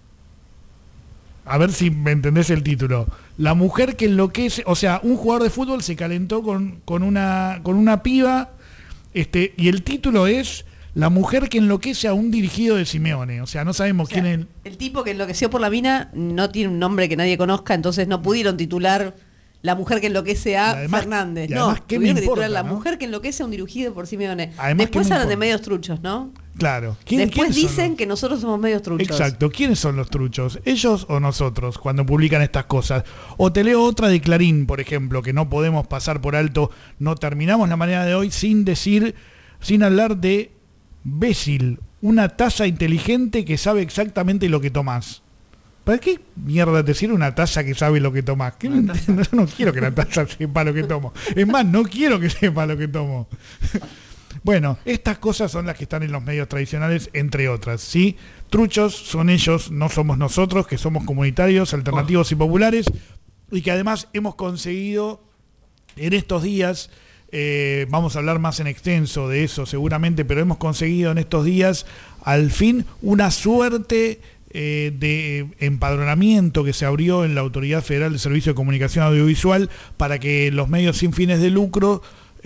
A ver si me entendés el título. La mujer que enloquece, o sea, un jugador de fútbol se calentó con una piba, y el título es La mujer que enloquece a un dirigido de Simeone. O sea, no sabemos quién es. El tipo que enloqueció por la mina no tiene un nombre que nadie conozca, entonces no pudieron titular La mujer que enloquece a Fernández. No, tuvieron que titular La mujer que enloquece a un dirigido por Simeone. Después hablan de medios truchos, ¿no? Claro. Después dicen que nosotros somos medios truchos. Exacto. ¿Quiénes son los truchos? ¿Ellos o nosotros cuando publican estas cosas? O te leo otra de Clarín, por ejemplo, que no podemos pasar por alto. No terminamos la mañana de hoy sin hablar de Bécil, una taza inteligente que sabe exactamente lo que tomás. ¿Para qué mierda te sirve una taza que sabe lo que tomás? Yo no quiero que la taza sepa lo que tomo. Es más, no quiero que sepa lo que tomo. Bueno, estas cosas son las que están en los medios tradicionales, entre otras, ¿sí? Truchos son ellos, no somos nosotros, que somos comunitarios, alternativos y populares, y que además hemos conseguido en estos días, vamos a hablar más en extenso de eso seguramente, pero hemos conseguido en estos días, al fin, una suerte de empadronamiento que se abrió en la Autoridad Federal de Servicio de Comunicación Audiovisual para que los medios sin fines de lucro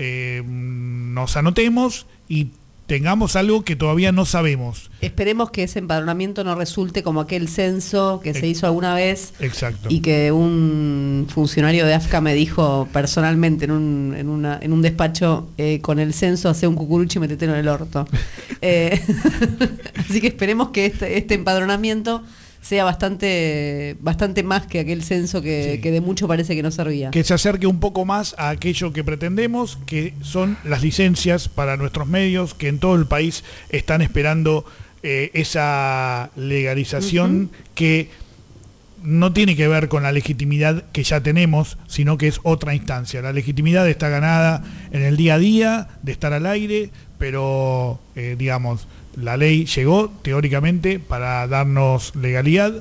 nos anotemos y tengamos algo que todavía no sabemos. Esperemos que ese empadronamiento no resulte como aquel censo que se hizo alguna vez. Exacto. Y que un funcionario de AFCA me dijo personalmente en un despacho, con el censo hace un cucurucho y metetelo en el orto. Así que esperemos que este empadronamiento sea bastante más que aquel censo que de mucho parece que no servía. Que se acerque un poco más a aquello que pretendemos, que son las licencias para nuestros medios, que en todo el país están esperando esa legalización que no tiene que ver con la legitimidad que ya tenemos, sino que es otra instancia. La legitimidad está ganada en el día a día, de estar al aire, pero digamos, la ley llegó teóricamente para darnos legalidad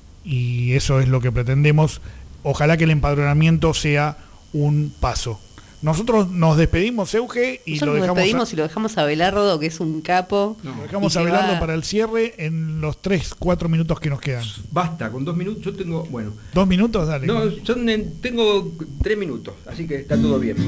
y eso es lo que pretendemos. Ojalá que el empadronamiento sea un paso. Nosotros nos despedimos, Euge, y nosotros nos despedimos y lo dejamos a Belardo, que es un capo. Lo dejamos a Belardo para el cierre en los 3-4 minutos que nos quedan. Basta, con 2 minutos. Yo tengo, bueno. 2 minutos, dale. No, tengo 3 minutos, así que está todo bien.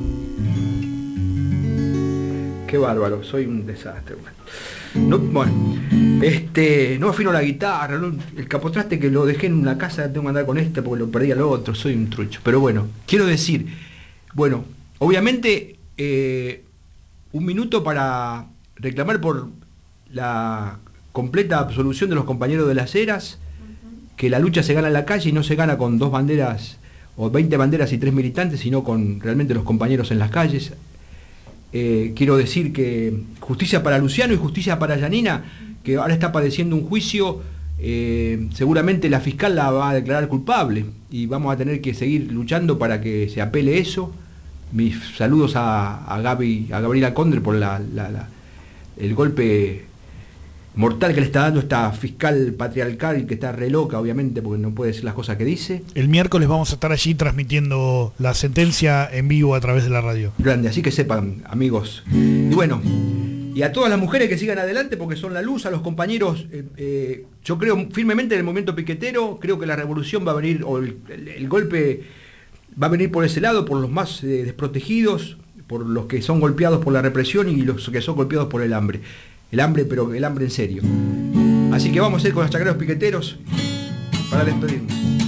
Qué bárbaro, soy un desastre. No, bueno, no afino la guitarra, ¿no? El capotraste que lo dejé en una casa, tengo que andar con porque lo perdí al otro, soy un trucho. Pero bueno, quiero decir, bueno, obviamente 1 minuto para reclamar por la completa absolución de los compañeros de las Heras, que la lucha se gana en la calle y no se gana con 2 banderas o 20 banderas y 3 militantes, sino con realmente los compañeros en las calles. Quiero decir que justicia para Luciano y justicia para Yanina, que ahora está padeciendo un juicio, seguramente la fiscal la va a declarar culpable y vamos a tener que seguir luchando para que se apele eso. Mis saludos a Gabriela Condre por el golpe mortal que le está dando esta fiscal patriarcal, que está re loca, obviamente, porque no puede decir las cosas que dice. El miércoles vamos a estar allí transmitiendo la sentencia en vivo a través de la radio. Grande, así que sepan, amigos. Y bueno, y a todas las mujeres que sigan adelante, porque son la luz, a los compañeros, yo creo firmemente en el movimiento piquetero, creo que la revolución va a venir, o el golpe va a venir por ese lado, por los más desprotegidos, por los que son golpeados por la represión y los que son golpeados por el hambre. El hambre, pero el hambre en serio. Así que vamos a ir con los chacareros piqueteros para despedirnos.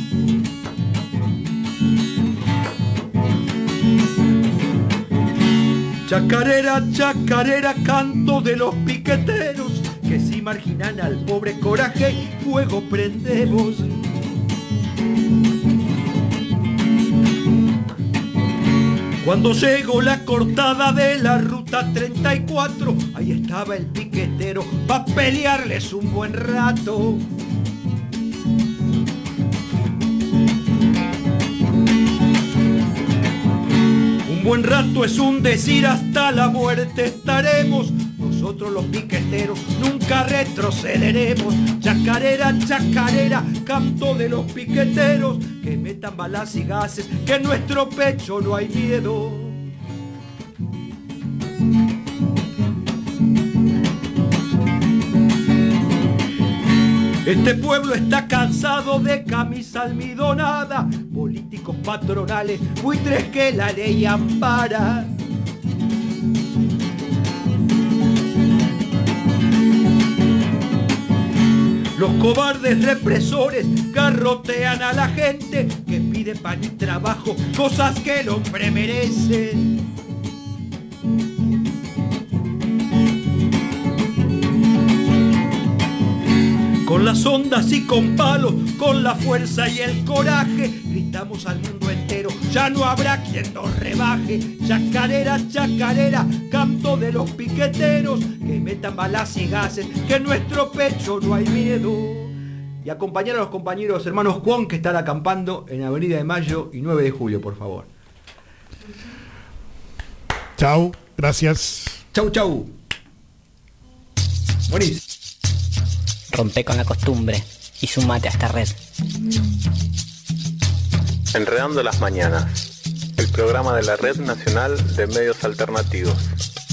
Chacarera, chacarera, canto de los piqueteros, que si marginan al pobre coraje, fuego prendemos. Cuando llegó la cortada de la ruta 34, ahí estaba el piquetero pa' pelearles un buen rato. Un buen rato es un decir, hasta la muerte estaremos. Nosotros los piqueteros nunca retrocederemos. Chacarera, chacarera, canto de los piqueteros, que metan balas y gases, que en nuestro pecho no hay miedo. Este pueblo está cansado de camisa almidonada, políticos patronales, buitres que la ley ampara. Los cobardes represores garrotean a la gente que pide pan y trabajo, cosas que el hombre merece. Con las ondas y con palos, con la fuerza y el coraje, gritamos al mundo entero, ya no habrá quien nos rebaje. Chacarera, chacarera, canto de los piqueteros, que metan balas y gases, que en nuestro pecho no hay miedo. Y acompañar a los compañeros hermanos Juan, que están acampando en Avenida de Mayo y 9 de Julio, por favor. Chau, gracias. Chau, chau. Buenísimo. Rompe con la costumbre y sumate a esta red. Enredando las mañanas, el programa de la Red Nacional de Medios Alternativos.